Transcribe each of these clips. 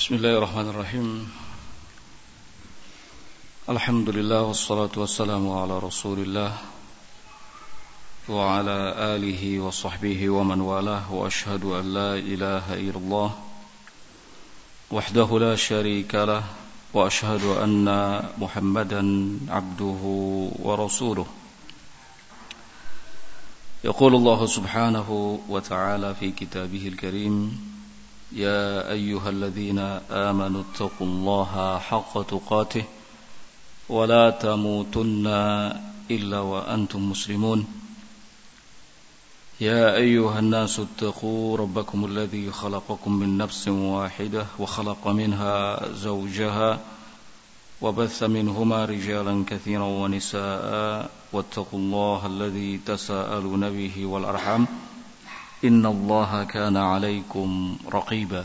Bismillahirrahmanirrahim. Alhamdulillah wassalatu wassalamu ala Rasulillah wa ala alihi wa sahbihi wa man walah wa ashhadu an la ilaha illallah wahdahu la syarika lah wa ashhadu anna Muhammadan abduhu wa rasuluh. Yaqulu Allah subhanahu wa ta'ala fi kitabihil karim, يا أيها الذين آمنوا اتقوا الله حق تقاته ولا تموتن إلا وأنتم مسلمون يا أيها الناس اتقوا ربكم الذي خلقكم من نفس واحدة وخلق منها زوجها وبث منهما رجالا كثيرا ونساء واتقوا الله الذي تساءلون به والأرحام إن الله كان عليكم رقيبا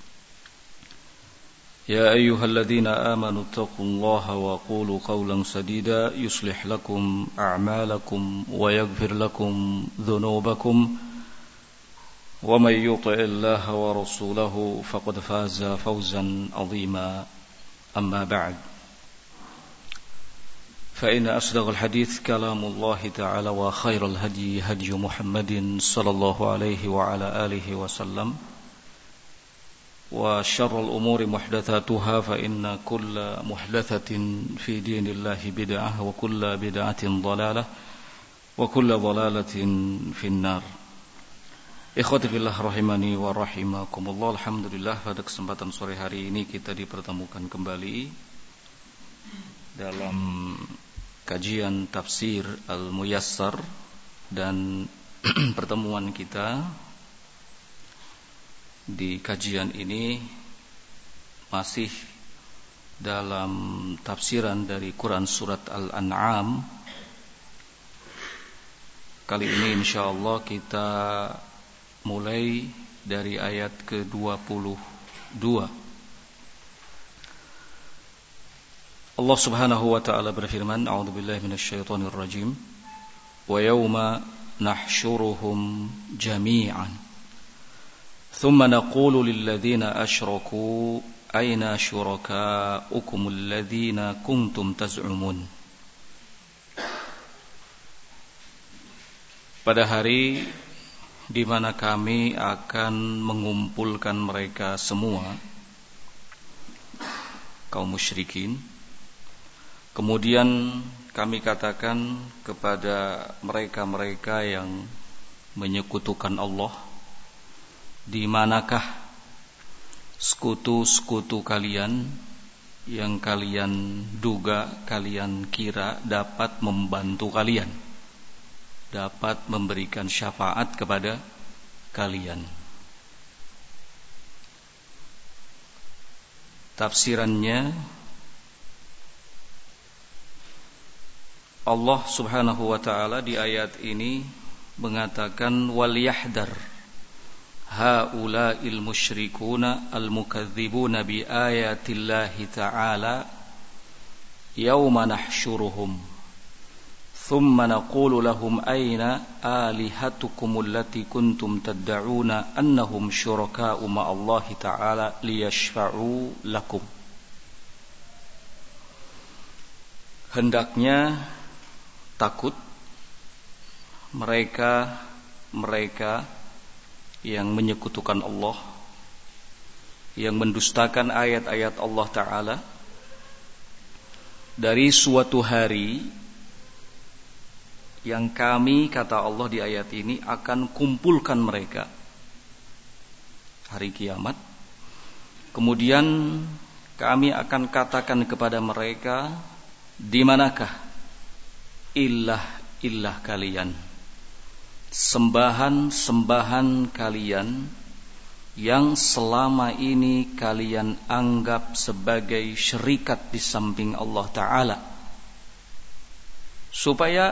يا أيها الذين آمنوا اتقوا الله وقولوا قولا سديدا يصلح لكم أعمالكم ويغفر لكم ذنوبكم ومن يطع الله ورسوله فقد فاز فوزا عظيما أما بعد فإن أصدق الحديث كلام الله تعالى وخير الهدي هدي محمد صلى الله عليه وعلى آله وسلم وشر الأمور محدثاتها فإن كل محدثة في دين الله بدعة وكل بدعة ضلالة وكل ضلالة في النار. Ikhwati fillah rahimani wa rahimakumullah. Alhamdulillah, pada kesempatan sore hari ini kita dipertemukan kembali dalam kajian tafsir Al-Muyassar, dan pertemuan kita di kajian ini masih dalam tafsiran dari Quran surat Al-An'am. Kali ini insyaallah kita mulai dari ayat ke-22. Allah Subhanahu wa ta'ala berfirman, a'udzubillahi minasyaitonir rajim, wa yauma nahsyuruhum jami'an thumma naqulu lilladzina asyraku aina syurakaukum alladzina kuntum taz'umun. Pada hari di mana kami akan mengumpulkan mereka semua, kaum musyrikin. Kemudian kami katakan kepada mereka-mereka yang menyekutukan Allah, di manakah sekutu-sekutu kalian yang kalian duga, kalian kira dapat membantu kalian, dapat memberikan syafaat kepada kalian. Tafsirannya, Allah Subhanahu wa ta'ala di ayat ini mengatakan, wal yahdar haula'il musyrikuna al-mukadzibuna bi ayatillahi ta'ala yawma nahsyuruhum thumma naqulu lahum ayna alihatukum allati kuntum tad'una annahum syuraka'u ma'allahi ta'ala liyashfa'u lakum. Hendaknya takut mereka yang menyekutukan Allah, yang mendustakan ayat-ayat Allah Ta'ala, dari suatu hari yang kami, kata Allah di ayat ini, akan kumpulkan mereka, hari kiamat. Kemudian kami akan katakan kepada mereka, di manakah ilah kalian, sembahan kalian yang selama ini kalian anggap sebagai syirikat di samping Allah Ta'ala, supaya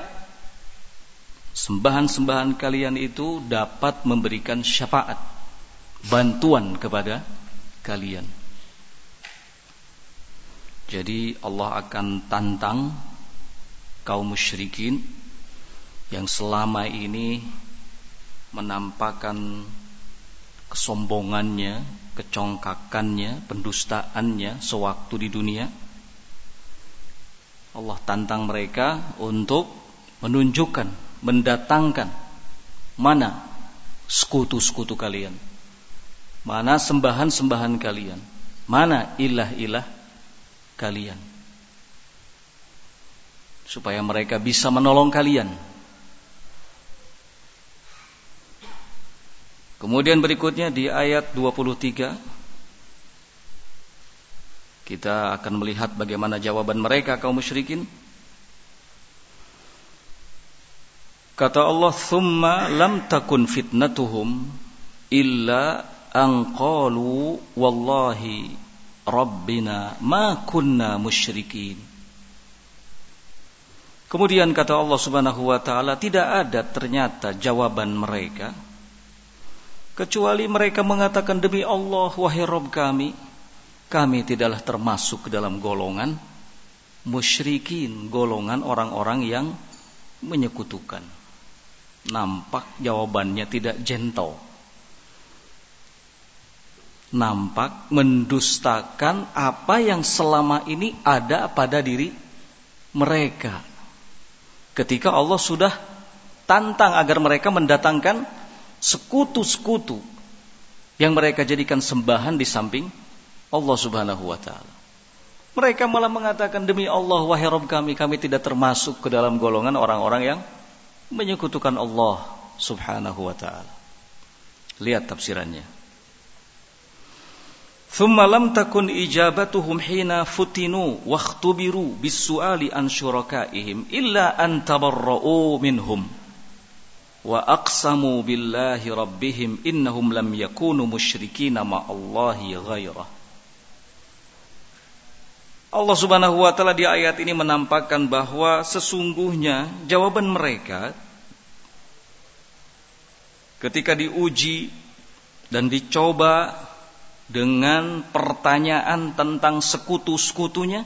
sembahan kalian itu dapat memberikan syafaat, bantuan kepada kalian. Jadi Allah akan tantang kaum musyrikin yang selama ini menampakkan kesombongannya, kecongkakannya, pendustaannya sewaktu di dunia. Allah tantang mereka untuk menunjukkan, mendatangkan mana sekutu-sekutu kalian, mana sembahan-sembahan kalian, mana ilah-ilah kalian, supaya mereka bisa menolong kalian. Kemudian berikutnya di ayat 23 kita akan melihat bagaimana jawaban mereka kaum musyrikin. Kata Allah, "Tsumma lam takun fitnatuhum illa an qalu wallahi rabbina ma kunna musyrikin." Kemudian kata Allah Subhanahu wa taala, tidak ada ternyata jawaban mereka kecuali mereka mengatakan, demi Allah, wahai Rabb kami, kami tidaklah termasuk ke dalam golongan musyrikin, golongan orang-orang yang menyekutukan. Nampak jawabannya tidak gentle. Nampak mendustakan apa yang selama ini ada pada diri mereka. Ketika Allah sudah tantang agar mereka mendatangkan sekutu-sekutu yang mereka jadikan sembahan di samping Allah Subhanahu wa taala. Mereka malah mengatakan, demi Allah, wahai Rabb kami, kami tidak termasuk ke dalam golongan orang-orang yang menyekutukan Allah Subhanahu wa taala. Lihat tafsirannya. Thumma lam takun ijabatuhum hina futinu wakhtubiru bis-su'ali an syurakaihim illa an tabarra'u minhum wa aqsamu billahi rabbihim innahum lam yakunu musyrikina ma'allahi ghairah. Allah Subhanahu wa taala di ayat ini menampakkan bahwa sesungguhnya jawaban mereka ketika diuji dan dicoba dengan pertanyaan tentang sekutu-sekutunya,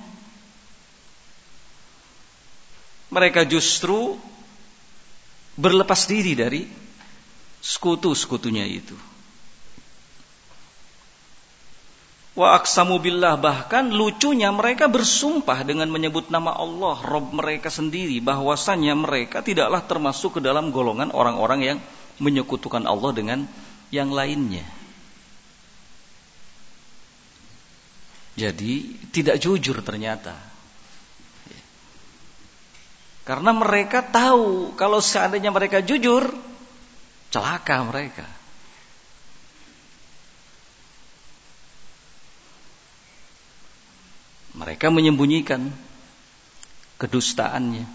mereka justru berlepas diri dari sekutu-sekutunya itu. Wa aqsamu billah, bahkan lucunya mereka bersumpah dengan menyebut nama Allah, Rabb mereka sendiri, bahwasanya mereka tidaklah termasuk ke dalam golongan orang-orang yang menyekutukan Allah dengan yang lainnya. Jadi tidak jujur ternyata. Karena mereka tahu kalau seandainya mereka jujur, celaka mereka. Mereka menyembunyikan kedustaannya.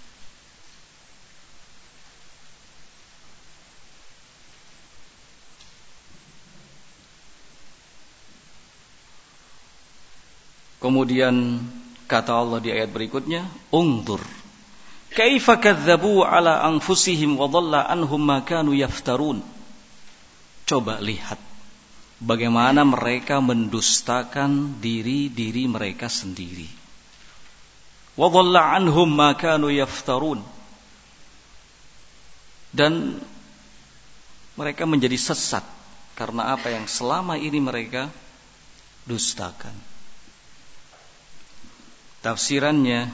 Kemudian kata Allah di ayat berikutnya, "Ungdur kaifa kadzdzabu ala anfusihim wa dhalla anhum ma kanu yaftarun." Coba lihat bagaimana mereka mendustakan diri-diri mereka sendiri. Wa dhalla anhum ma kanu yaftarun. Dan mereka menjadi sesat karena apa yang selama ini mereka dustakan. Tafsirannya,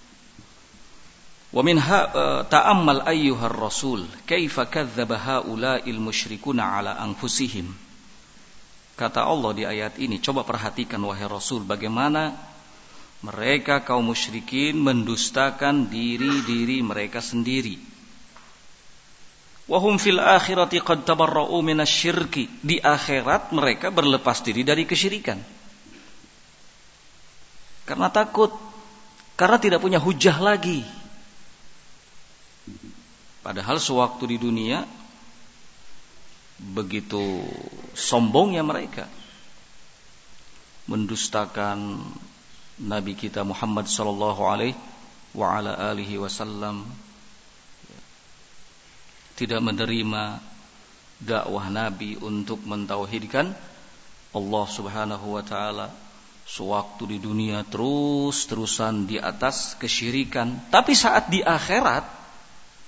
wa min ta'ammal ayyuhar rasul kaifa kadzdzaba haula'il musyrikuna ala anfusihim. Kata Allah di ayat ini, coba perhatikan wahai Rasul, bagaimana mereka kaum musyrikin mendustakan diri-diri mereka sendiri. Wa hum fil akhirati qad tabarra'u minasyirki. Di akhirat mereka berlepas diri dari kesyirikan. Karena takut, karena tidak punya hujah lagi. Padahal sewaktu di dunia begitu sombongnya mereka mendustakan Nabi kita Muhammad sallallahu alaihi wa ala alihi wasallam, tidak menerima dakwah Nabi untuk mentauhidkan Allah Subhanahu wa taala. Sewaktu di dunia terus-terusan di atas kesyirikan, tapi saat di akhirat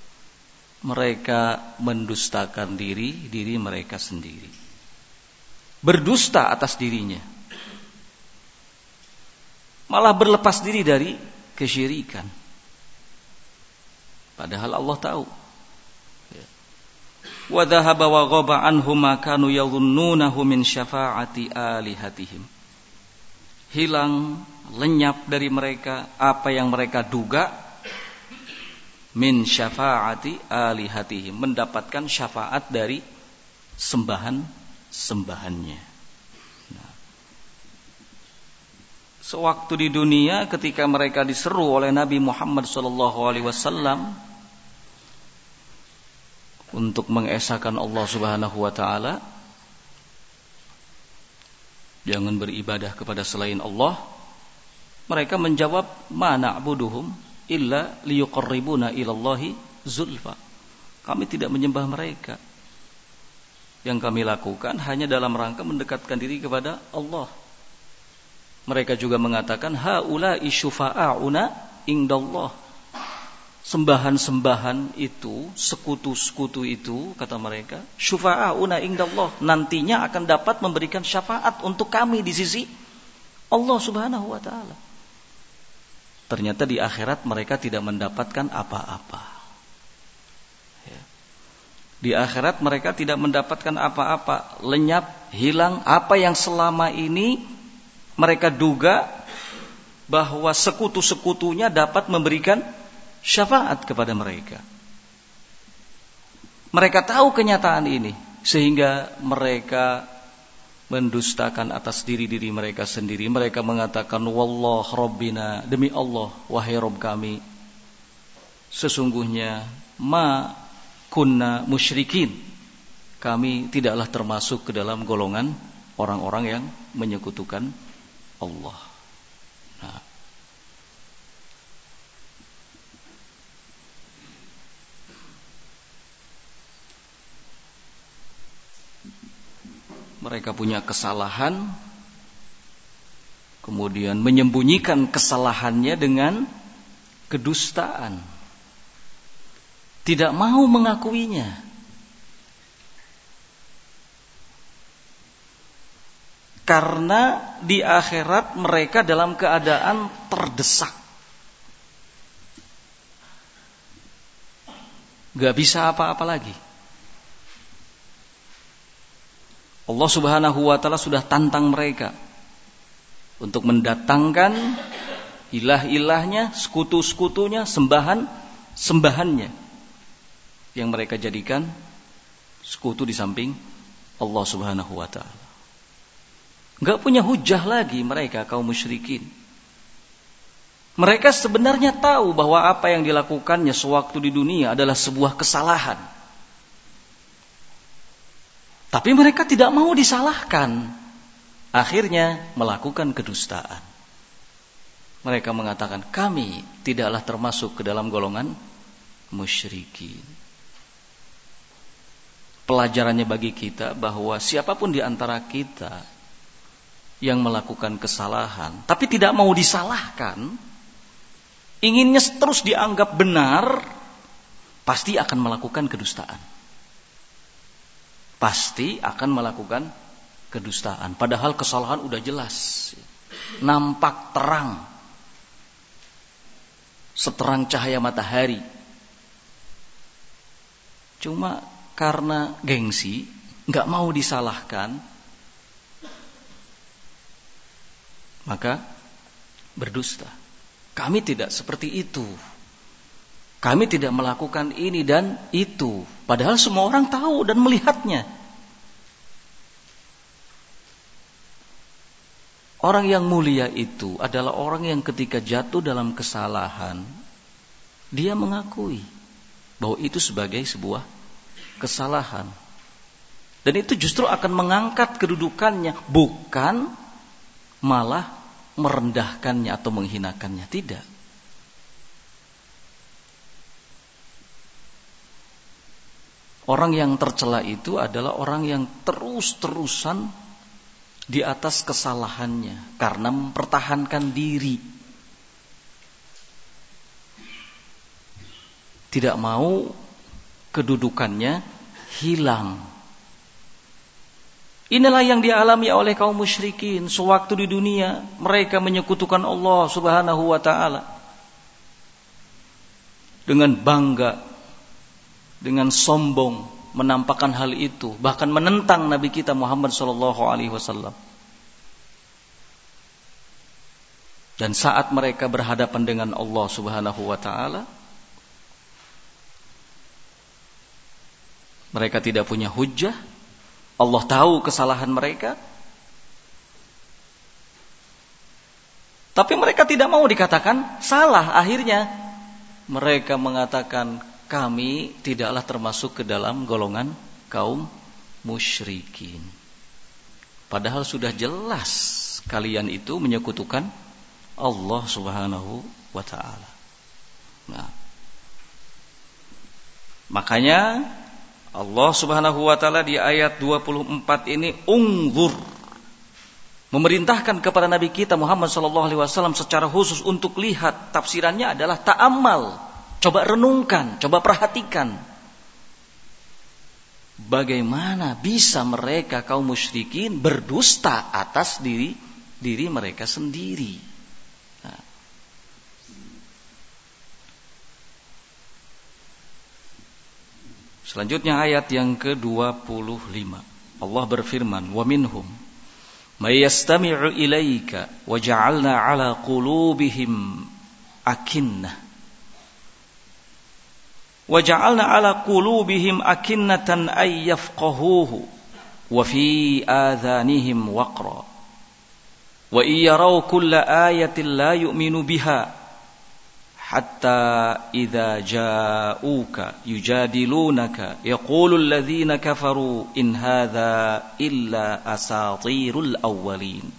mereka mendustakan diri mereka sendiri. berdusta atas dirinya, malah berlepas diri dari kesyirikan. Padahal Allah tahu. Wa dhahaba wa ghaba anhum ma kanu yadhunnunahu min syafa'ati alihatihim. Hilang, lenyap dari mereka apa yang mereka duga min syafa'ati alihatihim, mendapatkan syafaat dari sembahannya. Nah, sewaktu di dunia ketika mereka diseru oleh Nabi Muhammad SAW untuk mengesahkan Allah Subhanahu wa taala, jangan beribadah kepada selain Allah, mereka menjawab, ma na'buduhum illa liyuqarribuna ilallahi zulfa. Kami tidak menyembah mereka. Yang kami lakukan hanya dalam rangka mendekatkan diri kepada Allah. Mereka juga mengatakan, haula'i syufa'auna indallah. Sembahan-sembahan itu, sekutu-sekutu itu, kata mereka, syufa'auna indallah, nantinya akan dapat memberikan syafaat untuk kami di sisi Allah Subhanahu wa taala. Ternyata di akhirat mereka tidak mendapatkan apa-apa. Ya. Di akhirat mereka tidak mendapatkan apa-apa, lenyap, hilang apa yang selama ini mereka duga bahwa sekutu-sekutunya dapat memberikan syafaat kepada mereka. Mereka tahu kenyataan ini, sehingga mereka mendustakan atas diri-diri mereka sendiri. Mereka mengatakan, wallah rabbina, demi Allah wahai Rabb kami, sesungguhnya ma kunna musyrikin, kami tidaklah termasuk ke dalam golongan orang-orang yang menyekutukan Allah. Nah, mereka punya kesalahan, kemudian menyembunyikan kesalahannya dengan kedustaan, tidak mau mengakuinya. Karena di akhirat mereka dalam keadaan terdesak, gak bisa apa-apa lagi. Allah Subhanahu wa taala sudah tantang mereka untuk mendatangkan ilah-ilahnya, sekutu-sekutunya, sembahannya yang mereka jadikan sekutu di samping Allah Subhanahu wa taala. Enggak punya hujah lagi mereka kaum musyrikin. Mereka sebenarnya tahu bahwa apa yang dilakukannya sewaktu di dunia adalah sebuah kesalahan. Tapi mereka tidak mau disalahkan. Akhirnya melakukan kedustaan. Mereka mengatakan, kami tidaklah termasuk ke dalam golongan musyrikin. Pelajarannya bagi kita bahwa siapapun di antara kita yang melakukan kesalahan, tapi tidak mau disalahkan, inginnya terus dianggap benar, pasti akan melakukan kedustaan. Pasti akan melakukan kedustaan. Padahal kesalahan udah jelas, nampak terang, seterang cahaya matahari. Cuma karena gengsi, nggak mau disalahkan, maka berdusta. Kami tidak seperti itu. Kami tidak melakukan ini dan itu. Padahal semua orang tahu dan melihatnya. Orang yang mulia itu adalah orang yang ketika jatuh dalam kesalahan, dia mengakui bahwa itu sebagai sebuah kesalahan. Dan itu justru akan mengangkat kedudukannya, bukan malah merendahkannya atau menghinakannya. Tidak. Orang yang tercela itu adalah orang yang terus-terusan di atas kesalahannya karena mempertahankan diri. Tidak mau kedudukannya hilang. Inilah yang dialami oleh kaum musyrikin sewaktu di dunia mereka menyekutukan Allah Subhanahu wa taala. Dengan bangga, dengan sombong menampakkan hal itu, bahkan menentang Nabi kita Muhammad sallallahu alaihi wasallam. Dan saat mereka berhadapan dengan Allah Subhanahu wa taala, mereka tidak punya hujjah. Allah tahu kesalahan mereka, tapi mereka tidak mau dikatakan salah. Akhirnya mereka mengatakan, kami tidaklah termasuk ke dalam golongan kaum musyrikin. Padahal sudah jelas kalian itu menyekutukan Allah Subhanahu wa ta'ala. Nah, makanya Allah Subhanahu wa ta'ala di ayat 24 ini ungzur, memerintahkan kepada Nabi kita Muhammad sallallahu alaihi wasallam secara khusus untuk lihat. Tafsirannya adalah ta'ammal, coba renungkan, coba perhatikan. Bagaimana bisa mereka kaum musyrikin berdusta atas diri mereka sendiri. Nah, selanjutnya ayat yang ke-25. Allah berfirman, "Wa minhum may yastami'u ilaika wa ja'alna 'ala qulubihim akinnah wa ja'alna 'ala qulubihim akinnatan ay yafqahuhu wa fi adhanihim waqra wa iyaraw kulla ayatin la yu'minu biha hatta idza ja'uka yujadilunaka yaqulul ladzina kafaru in hadza illa asatirul awwalin."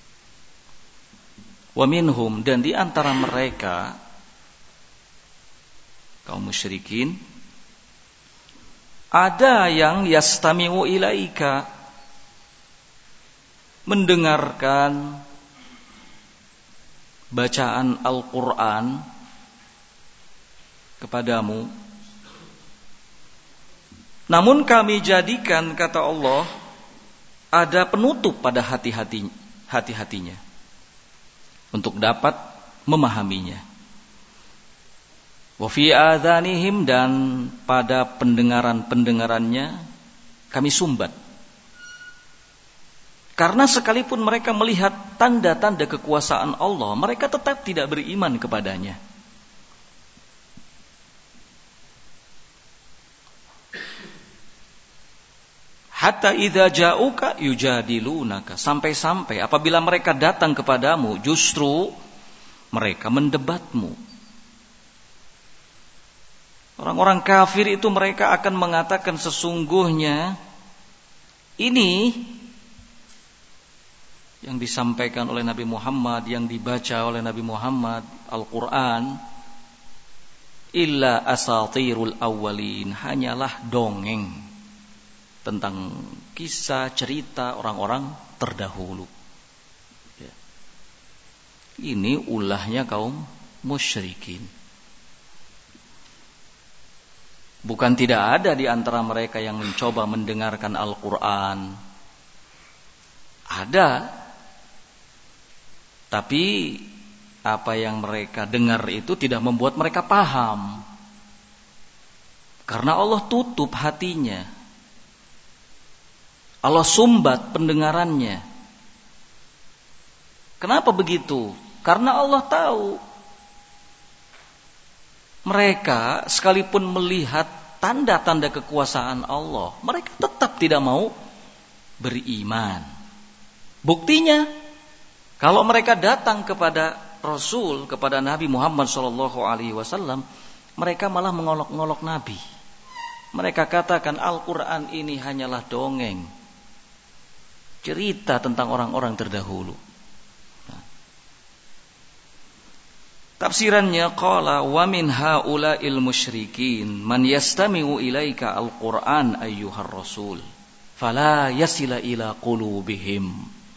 Wa minhum, dan di antara mereka kaum musyrikin ada yang yastami'u ilaika, mendengarkan bacaan Al-Qur'an kepadamu, namun kami jadikan, kata Allah, ada penutup pada hati-hatinya untuk dapat memahaminya. Wa fi adhanihim, dan pada pendengarannya kami sumbat. Karena sekalipun mereka melihat tanda-tanda kekuasaan Allah, mereka tetap tidak beriman kepadanya. Hatta idza ja'uka yujadilunaka, sampai-sampai apabila mereka datang kepadamu justru mereka mendebatmu. Orang-orang kafir itu mereka akan mengatakan, sesungguhnya ini yang disampaikan oleh Nabi Muhammad, yang dibaca oleh Nabi Muhammad, Al-Quran, illa asatirul awwalin, hanyalah dongeng tentang kisah cerita orang-orang terdahulu. Ini ulahnya kaum musyrikin. Bukan tidak ada di antara mereka yang mencoba mendengarkan Al-Quran. Ada. Tapi apa yang mereka dengar itu tidak membuat mereka paham. Karena Allah tutup hatinya. Allah sumbat pendengarannya. Kenapa begitu? Karena Allah tahu mereka sekalipun melihat tanda-tanda kekuasaan Allah, mereka tetap tidak mau beriman. Buktinya, kalau mereka datang kepada Rasul, kepada Nabi Muhammad SAW, mereka malah mengolok-ngolok Nabi. Mereka katakan Al-Quran ini hanyalah dongeng, cerita tentang orang-orang terdahulu. Tafsirannya, qala wa min haula'il musyrikin man yastami'u ilaika al-Qur'an ayyuhar rasul fala yasila ila qulubihim.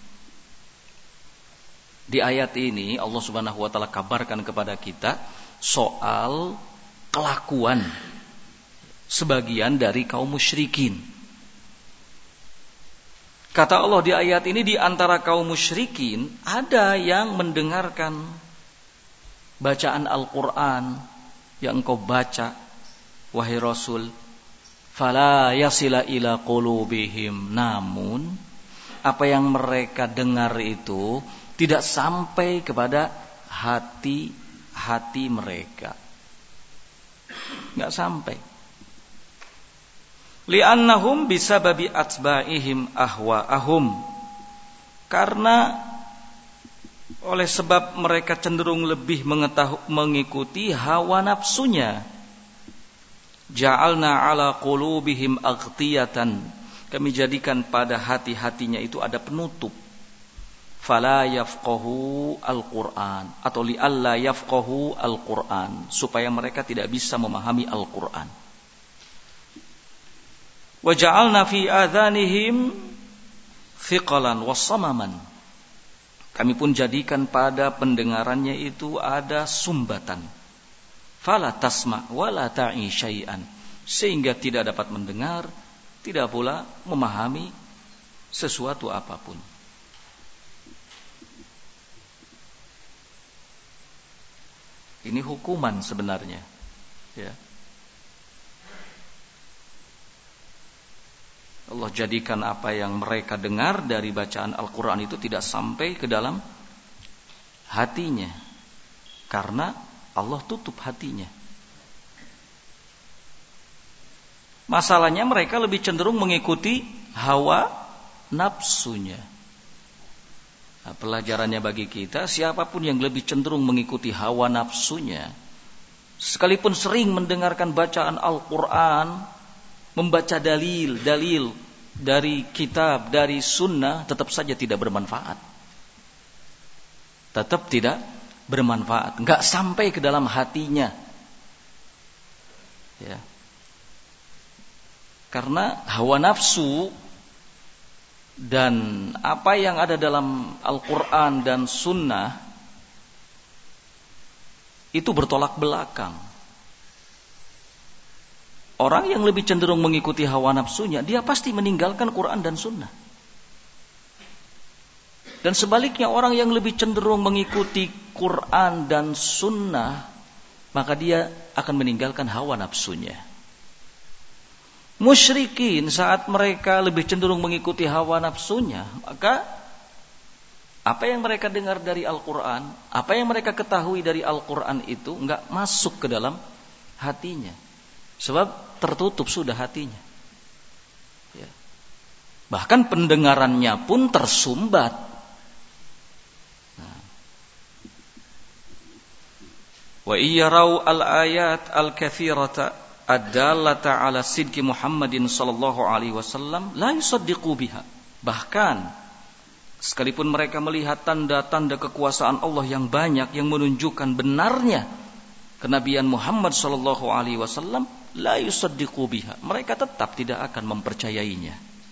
Di ayat ini Allah Subhanahu wa taala kabarkan kepada kita soal kelakuan sebagian dari kaum musyrikin Kata Allah di ayat ini, di antara kaum musyrikin ada yang mendengarkan bacaan Al-Quran yang engkau baca, wahai Rasul, fala yasila ila qulubihim, namun apa yang mereka dengar itu tidak sampai kepada hati mereka, nggak sampai. Li'annahum bisababi atba'ihim ahwa'ahum, karena oleh sebab mereka cenderung lebih mengikuti hawa nafsunya. Ja'alna ala qulubihim aghtiyatan, kami jadikan pada hati-hatinya itu ada penutup. Fala yafqahu al-Qur'an, atau li'alla yafqahu al-Qur'an, supaya mereka tidak bisa memahami Al-Qur'an. Wa ja'alna fi adhanihim thiqalan wassamaman, kami pun jadikan pada pendengarannya itu ada sumbatan. Fala tasma' wala ta'i syai'an, sehingga tidak dapat mendengar, tidak pula memahami sesuatu apapun. Ini hukuman sebenarnya, ya. Allah jadikan apa yang mereka dengar dari bacaan Al-Quran itu tidak sampai ke dalam hatinya, karena Allah tutup hatinya. Masalahnya mereka lebih cenderung mengikuti hawa nafsunya. Nah, pelajarannya bagi kita, siapapun yang lebih cenderung mengikuti hawa nafsunya, sekalipun sering mendengarkan bacaan Al-Quran, membaca dalil dari kitab, dari sunnah, tetap saja tidak bermanfaat. Tetap tidak bermanfaat, enggak sampai ke dalam hatinya. Ya. Karena hawa nafsu dan apa yang ada dalam Al-Quran dan sunnah itu bertolak belakang. Orang yang lebih cenderung mengikuti hawa nafsunya, dia pasti meninggalkan Quran dan sunnah. Dan sebaliknya, orang yang lebih cenderung mengikuti Quran dan sunnah, maka dia akan meninggalkan hawa nafsunya. Musyrikin saat mereka lebih cenderung mengikuti hawa nafsunya, maka apa yang mereka dengar dari Al-Quran, apa yang mereka ketahui dari Al-Quran itu enggak masuk ke dalam hatinya. Sebab tertutup sudah hatinya, ya. Bahkan pendengarannya pun tersumbat. Wa iyarau al-ayat al-kathirata ad-dallata ala sidqi Muhammadin sallallahu alaihi wasallam la yusaddiqu biha. Bahkan sekalipun mereka melihat tanda-tanda kekuasaan Allah yang banyak yang menunjukkan benarnya kenabian Muhammad sallallahu alaihi wasallam, la yusaddiqu biha, mereka tetap tidak akan mempercayainya.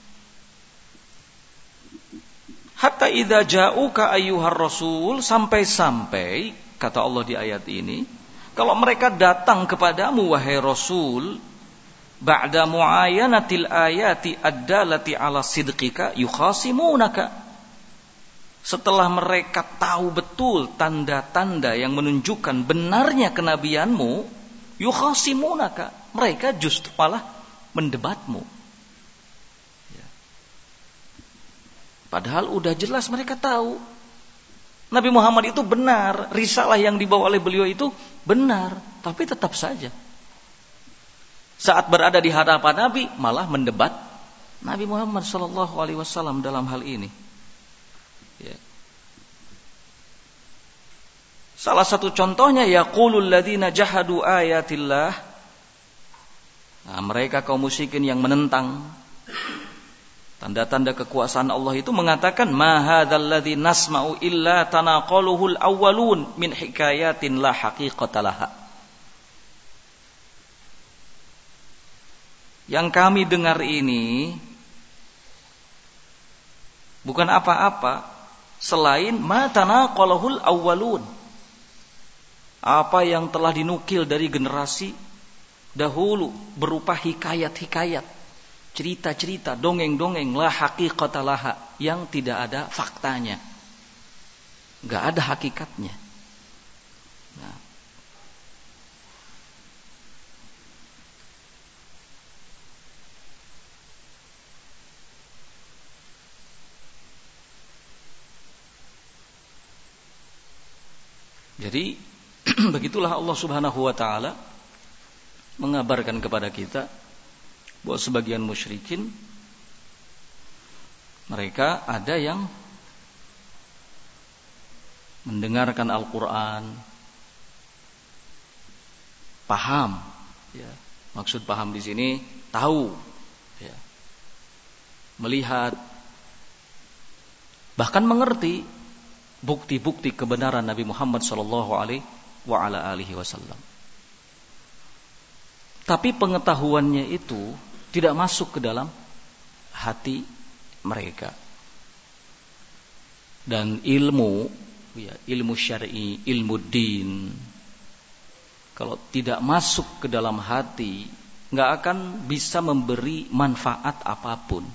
Hatta idza ja'uka ayyuhar rasul, sampai-sampai kata Allah di ayat ini, kalau mereka datang kepadamu wahai Rasul, ba'da mu'ayanatil ayati ad-dallati ala sidqika yukhasimunaka, setelah mereka tahu betul tanda-tanda yang menunjukkan benarnya kenabianmu, yukhasimunaka, mereka justru malah mendebatmu. Ya. Padahal udah jelas mereka tahu Nabi Muhammad itu benar, risalah yang dibawa oleh beliau itu benar, tapi tetap saja saat berada di hadapan Nabi malah mendebat Nabi Muhammad SAW dalam hal ini. Ya. Salah satu contohnya, yaqulul ladzina jahadu ayatillah, nah, mereka kaum musyrikin yang menentang tanda-tanda kekuasaan Allah itu mengatakan, ma hadzal ladzi nasma'u illa tanaqaluhul awwalun min hikayatin la haqiqata laha. Yang kami dengar ini bukan apa-apa selain ma tanaqaluhul awwalun, apa yang telah dinukil dari generasi dahulu berupa hikayat-hikayat cerita-cerita, dongeng-dongeng, la haqiqata laha, yang tidak ada faktanya, nggak ada hakikatnya. Nah, jadi begitulah Allah Subhanahu wa taala mengabarkan kepada kita bahwa sebagian musyrikin mereka ada yang mendengarkan Al-Quran, paham, ya. Maksud paham di sini tahu, ya. Melihat, bahkan mengerti bukti-bukti kebenaran Nabi Muhammad SAW. Tapi pengetahuannya itu tidak masuk ke dalam hati mereka. Dan ilmu, ya, ilmu syar'i, ilmu din, kalau tidak masuk ke dalam hati, nggak akan bisa memberi manfaat apapun.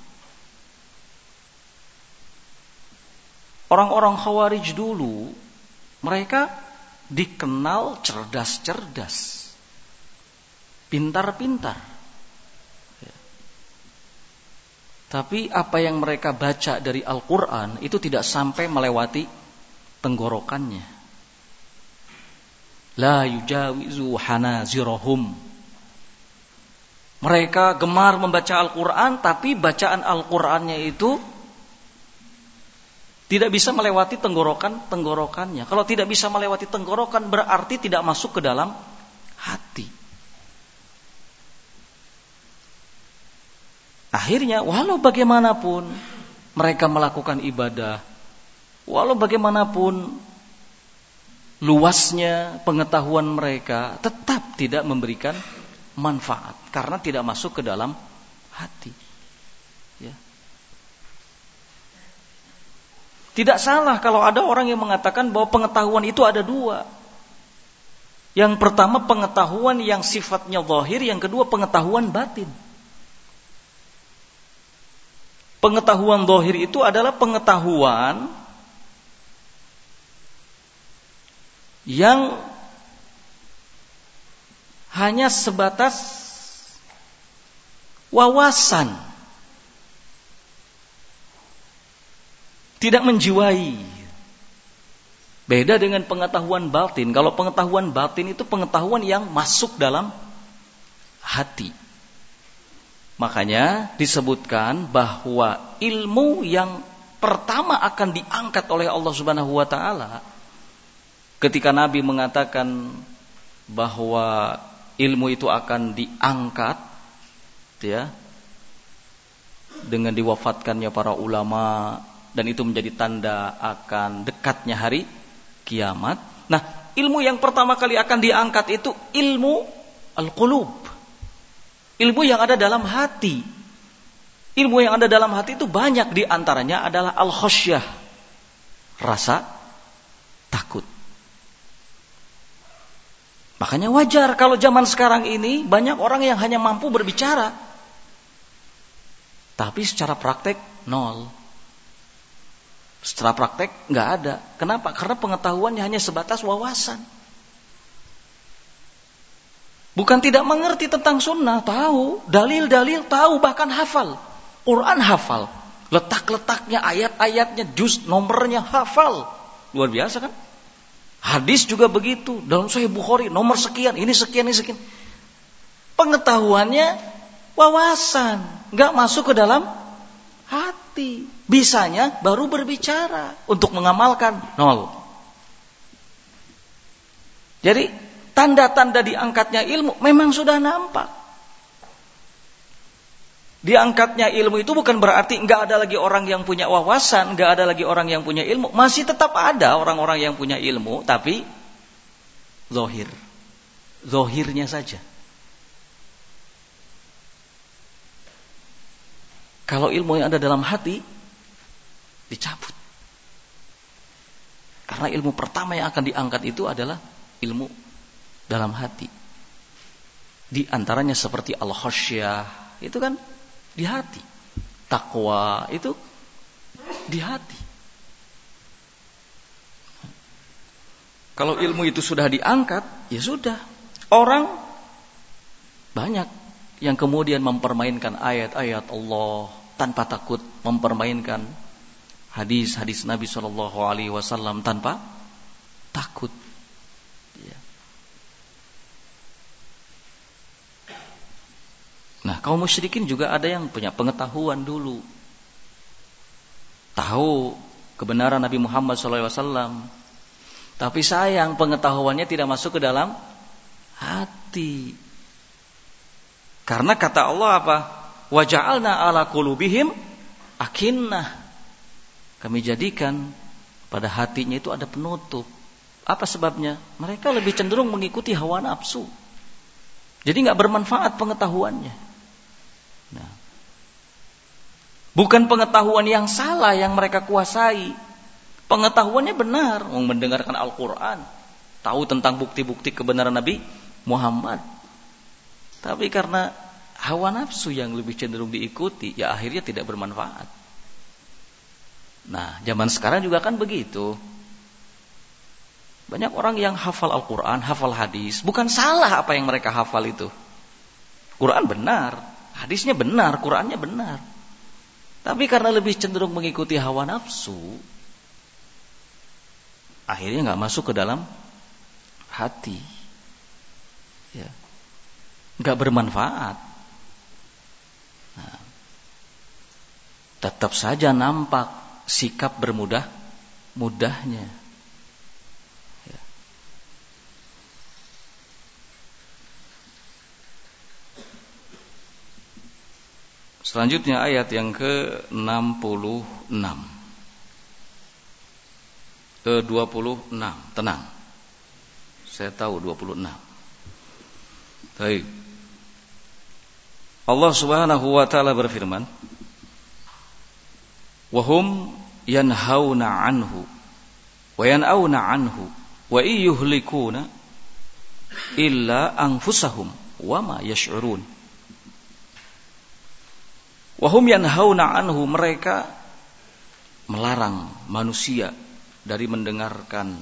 Orang-orang Khawarij dulu, mereka dikenal cerdas-cerdas, pintar-pintar. Ya. Tapi apa yang mereka baca dari Al-Quran itu tidak sampai melewati tenggorokannya. La yujawizu hanazirahum. Mereka gemar membaca Al-Quran, tapi bacaan Al-Qurannya itu tidak bisa melewati tenggorokannya. Kalau tidak bisa melewati tenggorokan, berarti tidak masuk ke dalam hati. Akhirnya, walau bagaimanapun mereka melakukan ibadah, walau bagaimanapun luasnya pengetahuan mereka, tetap tidak memberikan manfaat karena tidak masuk ke dalam hati. Ya. Tidak salah kalau ada orang yang mengatakan bahwa pengetahuan itu ada dua. Yang pertama pengetahuan yang sifatnya zahir, yang kedua pengetahuan batin. Pengetahuan zahir itu adalah pengetahuan yang hanya sebatas wawasan, tidak menjiwai. Beda dengan pengetahuan batin. Kalau pengetahuan batin itu pengetahuan yang masuk dalam hati. Makanya disebutkan bahwa ilmu yang pertama akan diangkat oleh Allah Subhanahu wa taala, ketika Nabi mengatakan bahwa ilmu itu akan diangkat, ya, dengan diwafatkannya para ulama, dan itu menjadi tanda akan dekatnya hari kiamat. Nah, ilmu yang pertama kali akan diangkat itu ilmu al-qulub. Ilmu yang ada dalam hati. Ilmu yang ada dalam hati itu banyak, di antaranya adalah al-khasyah, rasa takut. Makanya wajar kalau zaman sekarang ini banyak orang yang hanya mampu berbicara, tapi secara praktek nol. Secara praktek nggak ada. Kenapa? Karena pengetahuannya hanya sebatas wawasan. Bukan tidak mengerti tentang sunnah, tahu, dalil-dalil tahu, bahkan hafal. Quran hafal, letak-letaknya, ayat-ayatnya, juz, nomornya hafal. Luar biasa kan? Hadis juga begitu. Dalam Sahih Bukhari, nomor sekian, ini sekian, ini sekian. Pengetahuannya wawasan, nggak masuk ke dalam hati. Bisanya baru berbicara, untuk mengamalkan nol. Jadi tanda-tanda diangkatnya ilmu memang sudah nampak. Diangkatnya ilmu itu bukan berarti enggak ada lagi orang yang punya wawasan, enggak ada lagi orang yang punya ilmu. Masih tetap ada orang-orang yang punya ilmu, tapi zahir. Zahirnya saja. Kalau ilmu yang ada dalam hati dicabut. Karena ilmu pertama yang akan diangkat itu adalah ilmu dalam hati. Di antaranya seperti al-khasyah, itu kan di hati. Takwa itu di hati. Kalau ilmu itu sudah diangkat, ya sudah. Orang banyak yang kemudian mempermainkan ayat-ayat Allah tanpa takut, mempermainkan hadis-hadis Nabi SAW tanpa takut. Ya. Nah, kaum musyrikin juga ada yang punya pengetahuan dulu, tahu kebenaran Nabi Muhammad SAW. Tapi sayang pengetahuannya tidak masuk ke dalam hati. Karena kata Allah apa? Wa ja'alna ala qulubihim akinnah. Kami jadikan pada hatinya itu ada penutup. Apa sebabnya? Mereka lebih cenderung mengikuti hawa nafsu. Jadi enggak bermanfaat pengetahuannya. Nah, bukan pengetahuan yang salah yang mereka kuasai. Pengetahuannya benar, mendengarkan Al-Quran, tahu tentang bukti-bukti kebenaran Nabi Muhammad. Tapi karena hawa nafsu yang lebih cenderung diikuti, ya akhirnya tidak bermanfaat. Nah, zaman sekarang juga kan begitu. Banyak orang yang hafal Al-Quran, hafal hadis. Bukan salah apa yang mereka hafal itu. Quran benar, hadisnya benar, Qurannya benar. Tapi karena lebih cenderung mengikuti hawa nafsu, akhirnya nggak masuk ke dalam hati, ya, nggak bermanfaat. Nah, tetap saja nampak sikap bermudah-mudahnya. Ya. Selanjutnya ayat yang ke-66. Ke-26, tenang. Saya tahu 26. Baik. Allah Subhanahu wa taala berfirman, "Wa hum yanhauna 'anhu wa yan'auna 'anhu wa yuhlikuna illa anfusahum wa ma yash'urun." Wa hum yanhauna 'anhu, mereka melarang manusia dari mendengarkan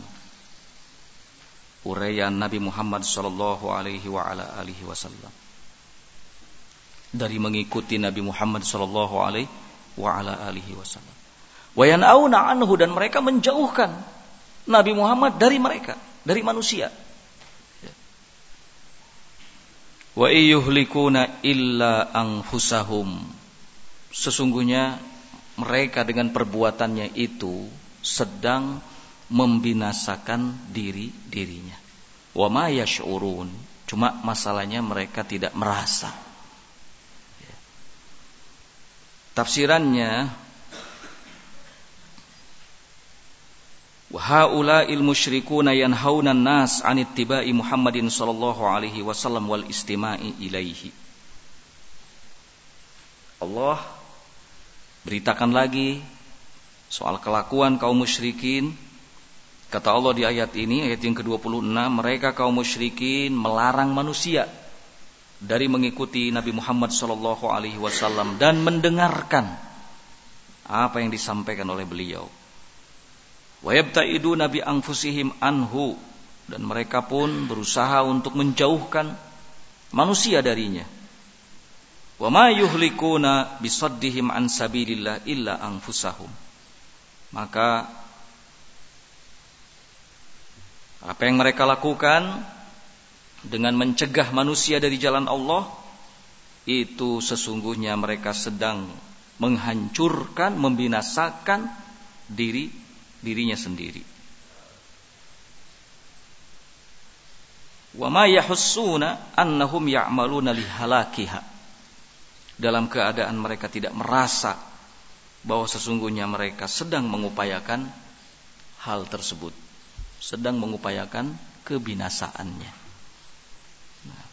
uraian Nabi Muhammad sallallahu alaihi wa ala alihi wasallam, dari mengikuti Nabi Muhammad sallallahu alaihi wa ala alihi wasallam. Wa yan'auna anhu, dan mereka menjauhkan Nabi Muhammad dari mereka, dari manusia. Wa yuhlikuna illa anfusahum, sesungguhnya mereka dengan perbuatannya itu sedang membinasakan dirinya. Wa ma yash'urun, cuma masalahnya mereka tidak merasa. Tafsirannya, wa haula'il musyrikuuna yanhauna an-nas 'an ittiba'i Muhammadin sallallahu alaihi wasallam wal istima'i ilaihi. Allah beritakan lagi soal kelakuan kaum musyrikin. Kata Allah di ayat ini, ayat yang ke-26, mereka kaum musyrikin melarang manusia dari mengikuti Nabi Muhammad sallallahu alaihi wasallam dan mendengarkan apa yang disampaikan oleh beliau. Wa yabta'iduna bi anfusihim anhu, dan mereka pun berusaha untuk menjauhkan manusia darinya. Wa ma yuhlikuna bisaddihim an sabilillah illa anfusahum. Maka apa yang mereka lakukan dengan mencegah manusia dari jalan Allah, itu sesungguhnya mereka sedang menghancurkan, membinasakan dirinya sendiri. Wa ma yahussuna annahum ya'maluna lihalakiha, dalam keadaan mereka tidak merasa bahwa sesungguhnya mereka sedang mengupayakan hal tersebut, sedang mengupayakan kebinasaannya. Nah.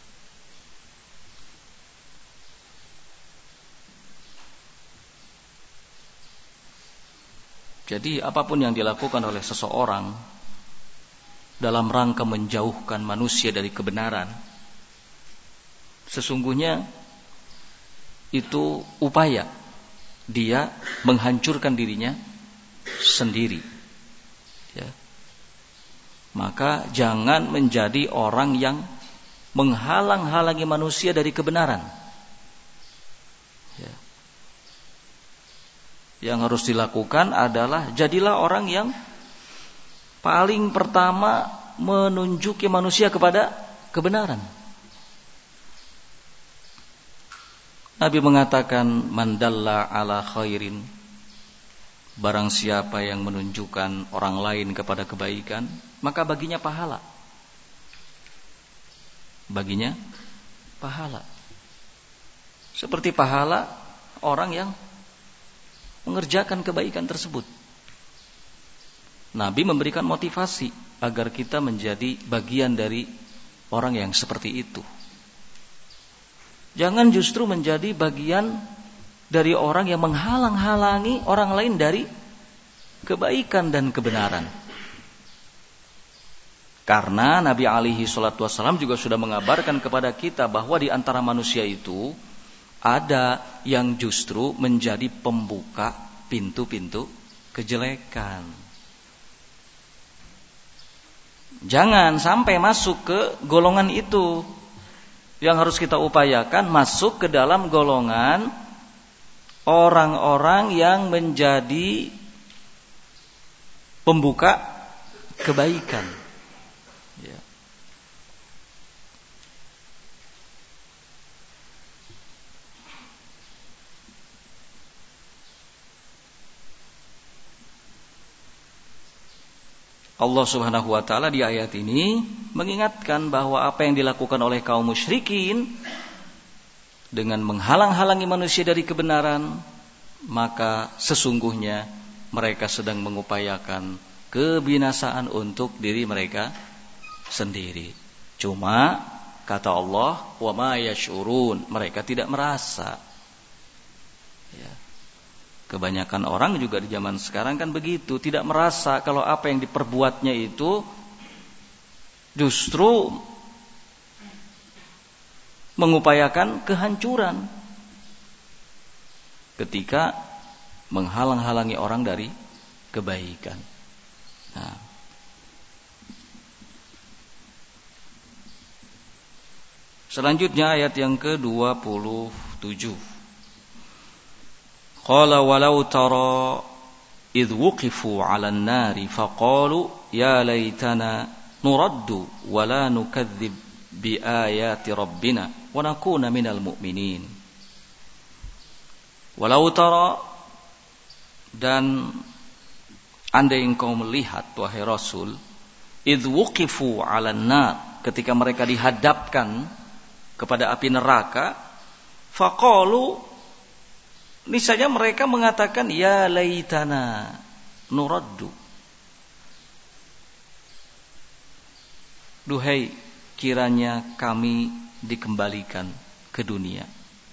Jadi apapun yang dilakukan oleh seseorang dalam rangka menjauhkan manusia dari kebenaran, sesungguhnya itu upaya dia menghancurkan dirinya sendiri. Ya. Maka jangan menjadi orang yang menghalang-halangi manusia dari kebenaran. Ya. Yang harus dilakukan adalah jadilah orang yang paling pertama menunjuki manusia kepada kebenaran. Nabi mengatakan, man dalla ala khairin, barang siapa yang menunjukkan orang lain kepada kebaikan, maka baginya pahala. Baginya pahala. Seperti pahala orang yang mengerjakan kebaikan tersebut. Nabi memberikan motivasi agar kita menjadi bagian dari orang yang seperti itu. Jangan justru menjadi bagian dari orang yang menghalang-halangi orang lain dari kebaikan dan kebenaran. Karena Nabi alaihi salatu wassalam juga sudah mengabarkan kepada kita bahwa di antara manusia itu ada yang justru menjadi pembuka pintu-pintu kejelekan. Jangan sampai masuk ke golongan itu. Yang harus kita upayakan masuk ke dalam golongan orang-orang yang menjadi pembuka kebaikan. Ya. Allah Subhanahu wa taala di ayat ini mengingatkan bahwa apa yang dilakukan oleh kaum musyrikin dengan menghalang-halangi manusia dari kebenaran, maka sesungguhnya mereka sedang mengupayakan kebinasaan untuk diri mereka sendiri. Cuma kata Allah, wa ma yash'urun, mereka tidak merasa. Ya. Kebanyakan orang juga di zaman sekarang kan begitu, tidak merasa kalau apa yang diperbuatnya itu justru mengupayakan kehancuran ketika menghalang-halangi orang dari kebaikan. Nah. Selanjutnya ayat yang ke-27. Qala walau tara idh wuqifu 'alan nari faqalu ya laitana nuraddu wa la nukadzdzib bi ayati rabbina wa nakuna minal mu'minin. Walau tara, dan andai engkau melihat wahai Rasul, idh wuqifu 'alan nar, ketika mereka dihadapkan kepada api neraka, faqalu, niscaya mereka mengatakan ya laitana nuraddu, duhai kiranya kami dikembalikan ke dunia,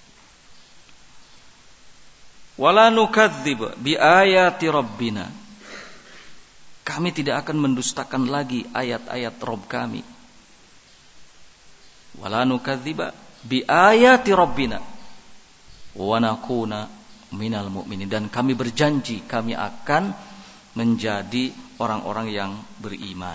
wala nukadzdzib bi ayati rabbina, kami tidak akan mendustakan lagi ayat-ayat Rabb kami, wala nukadzdzib bi ayati rabbina wa nakuna minal mu'minin, dan kami berjanji kami akan menjadi orang-orang yang beriman.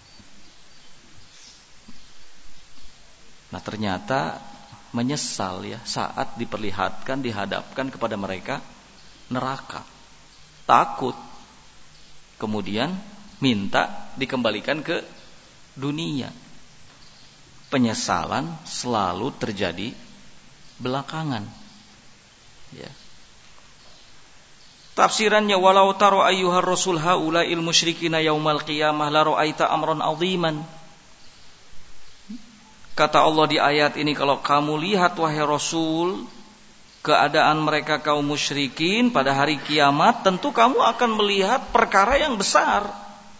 Nah, ternyata menyesal ya saat diperlihatkan, dihadapkan kepada mereka neraka. Takut. Kemudian minta dikembalikan ke dunia. Penyesalan selalu terjadi belakangan. Ya. Tafsirannya, walau taro ayyuhar rasul haula'il musyrikina yaumal qiyamah la ra'aita amran 'aziman. Kata Allah di ayat ini, kalau kamu lihat wahai Rasul keadaan mereka kaum musyrikin pada hari kiamat, tentu kamu akan melihat perkara yang besar.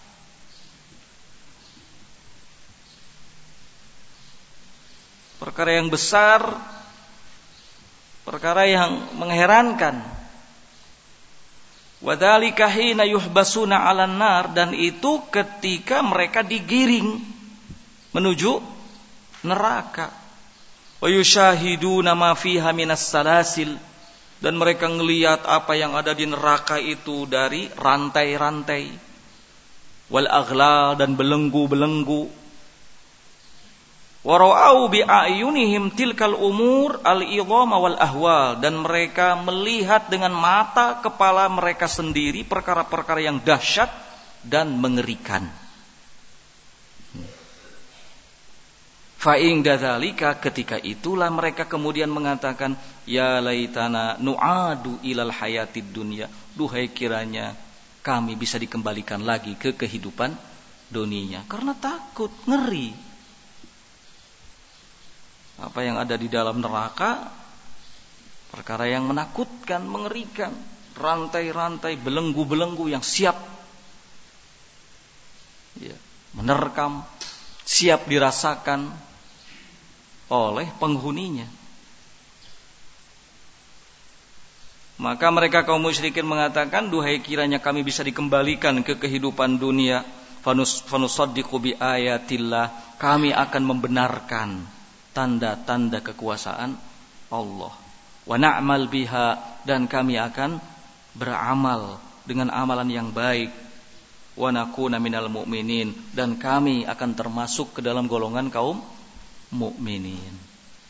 Perkara yang besar, perkara yang mengherankan. Wadzalika hina yuhbasuna 'alan nar, dan itu ketika mereka digiring menuju neraka. Wa yushahiduna ma fiha minas salasil, dan mereka ngelihat apa yang ada di neraka itu dari rantai-rantai, wal aghlal, dan belenggu-belenggu. Wa ra'au bi a'yunihim tilkal umur al-idhama wal ahwal, dan mereka melihat dengan mata kepala mereka sendiri perkara-perkara yang dahsyat dan mengerikan. Fa in dzalika, ketika itulah mereka kemudian mengatakan, ya laitana nu'adu ilal hayatid dunya, duhai kiranya kami bisa dikembalikan lagi ke kehidupan dunia. Karena takut, ngeri. Apa yang ada di dalam neraka, perkara yang menakutkan, mengerikan. Rantai-rantai, belenggu-belenggu yang siap menerkam, siap dirasakan oleh penghuninya. Maka mereka kaum musyrikin mengatakan, duhai kiranya kami bisa dikembalikan ke kehidupan dunia, fanusaddiqu bi ayatillah, kami akan membenarkan tanda-tanda kekuasaan Allah, wa na'mal biha, dan kami akan beramal dengan amalan yang baik, wa nakuna minal mu'minin, dan kami akan termasuk ke dalam golongan kaum mukminin.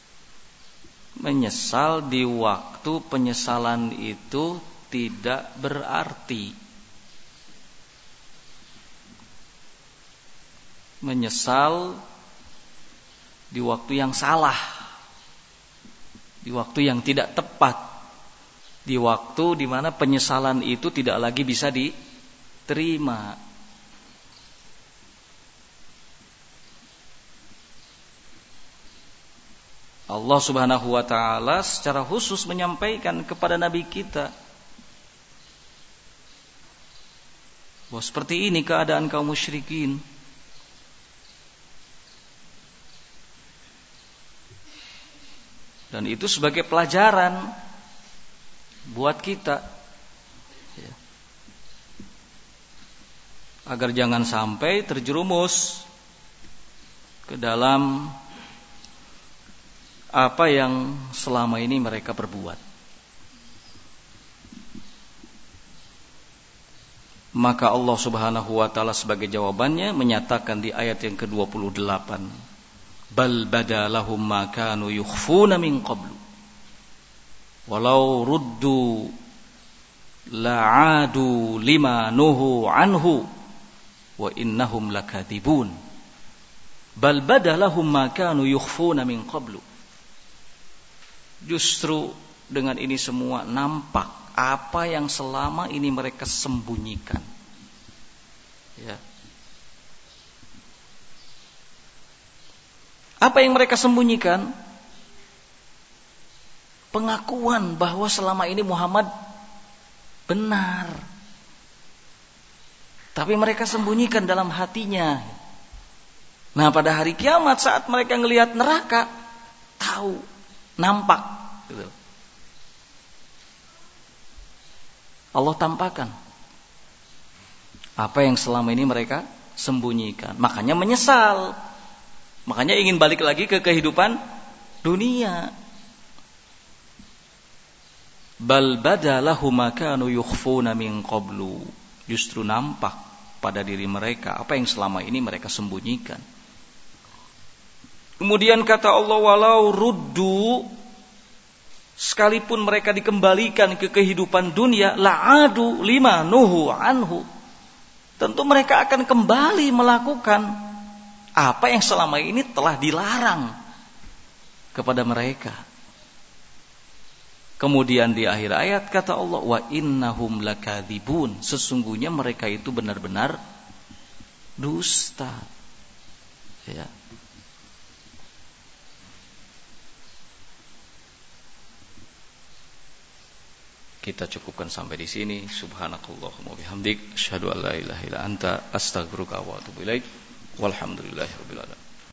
Menyesal di waktu penyesalan itu tidak berarti. Menyesal di waktu yang salah, di waktu yang tidak tepat, di waktu di mana penyesalan itu tidak lagi bisa diterima. Allah Subhanahu wa ta'ala secara khusus menyampaikan kepada Nabi kita bahwa seperti ini keadaan kaum musyrikin. Dan itu sebagai pelajaran buat kita, agar jangan sampai terjerumus ke dalam apa yang selama ini mereka perbuat. Maka Allah Subhanahu wa ta'ala sebagai jawabannya menyatakan di ayat yang ke-28, bal badalahum ma kanu yukhfuna min qablu walau ruddu la'adu lima nuhu anhu wa innahum lakadzibun. Bal badalahum ma kanu yukhfuna min qablu, justru dengan ini semua nampak apa yang selama ini mereka sembunyikan. Apa yang mereka sembunyikan? Pengakuan bahwa selama ini Muhammad benar, tapi mereka sembunyikan dalam hatinya. Nah, pada hari kiamat saat mereka ngelihat neraka, tahu, nampak gitu. Allah tampakkan apa yang selama ini mereka sembunyikan. Makanya menyesal, makanya ingin balik lagi ke kehidupan dunia. Bal badalahu ma kanu yukhfuna min qablu, justru nampak pada diri mereka apa yang selama ini mereka sembunyikan. Kemudian kata Allah, walau ruddu, sekalipun mereka dikembalikan ke kehidupan dunia, la'adu lima nuhu anhu, tentu mereka akan kembali melakukan apa yang selama ini telah dilarang kepada mereka. Kemudian di akhir ayat kata Allah, wa innahum lakadzibun, sesungguhnya mereka itu benar-benar dusta. Ya. Kita cukupkan sampai di sini. Subhanakallahumma bihamdik, asyhadu an la ilaha illa anta, astaghfiruka wa atubu ilaik. Walhamdulillahirabbil alamin.